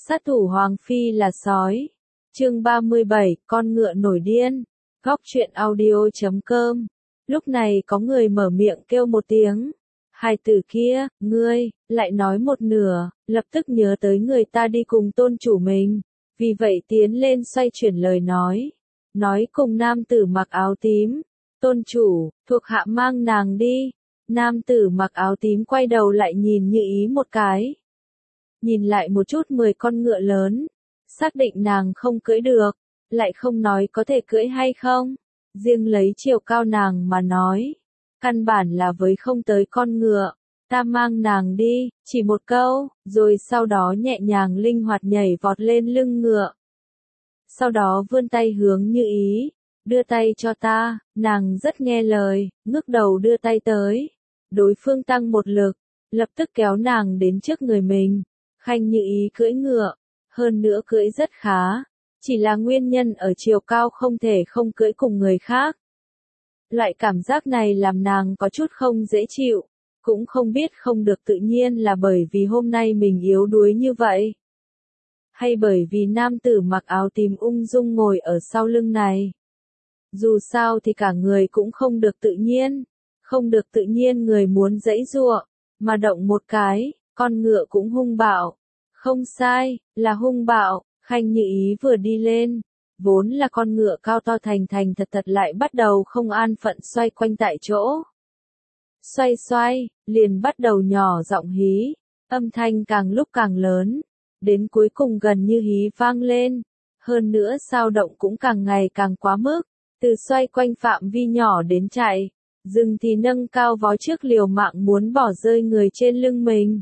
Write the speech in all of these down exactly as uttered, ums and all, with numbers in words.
Sát thủ Hoàng Phi là sói. Chương ba mươi bảy, con ngựa nổi điên. Góc truyện audio chấm com. Lúc này có người mở miệng kêu một tiếng. Hai từ kia, ngươi, lại nói một nửa, lập tức nhớ tới người ta đi cùng tôn chủ mình. Vì vậy tiến lên xoay chuyển lời nói. Nói cùng nam tử mặc áo tím. Tôn chủ, thuộc hạ mang nàng đi. Nam tử mặc áo tím quay đầu lại nhìn Như Ý một cái. Nhìn lại một chút mười con ngựa lớn. Xác định nàng không cưỡi được. Lại không nói có thể cưỡi hay không. Riêng lấy chiều cao nàng mà nói. Căn bản là với không tới con ngựa. Ta mang nàng đi, chỉ một câu, rồi sau đó nhẹ nhàng linh hoạt nhảy vọt lên lưng ngựa. Sau đó vươn tay hướng Như Ý, đưa tay cho ta, nàng rất nghe lời, ngước đầu đưa tay tới. Đối phương tăng một lực, lập tức kéo nàng đến trước người mình. Khanh Như Ý cưỡi ngựa, hơn nữa cưỡi rất khá, chỉ là nguyên nhân ở chiều cao không thể không cưỡi cùng người khác. Loại cảm giác này làm nàng có chút không dễ chịu, cũng không biết không được tự nhiên là bởi vì hôm nay mình yếu đuối như vậy. Hay bởi vì nam tử mặc áo tím ung dung ngồi ở sau lưng này. Dù sao thì cả người cũng không được tự nhiên, không được tự nhiên người muốn giãy giụa, mà động một cái, con ngựa cũng hung bạo. Không sai, là hung bạo. Khanh Như Ý vừa đi lên, vốn là con ngựa cao to thành thành thật thật lại bắt đầu không an phận xoay quanh tại chỗ. Xoay xoay, liền bắt đầu nhỏ giọng hí, âm thanh càng lúc càng lớn, đến cuối cùng gần như hí vang lên, hơn nữa dao động cũng càng ngày càng quá mức, từ xoay quanh phạm vi nhỏ đến chạy, dừng thì nâng cao vó trước liều mạng muốn bỏ rơi người trên lưng mình.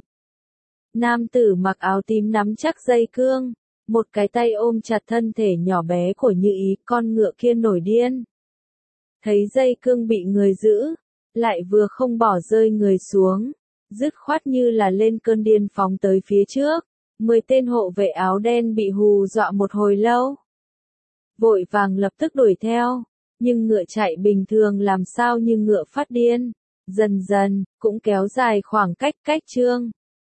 Nam tử mặc áo tím nắm chắc dây cương, một cái tay ôm chặt thân thể nhỏ bé của Như Ý, con ngựa kia nổi điên. Thấy dây cương bị người giữ, lại vừa không bỏ rơi người xuống, dứt khoát như là lên cơn điên phóng tới phía trước. Mười tên hộ vệ áo đen bị hù dọa một hồi lâu. Vội vàng lập tức đuổi theo, nhưng ngựa chạy bình thường làm sao như ngựa phát điên. Dần dần, cũng kéo dài khoảng cách cách trương.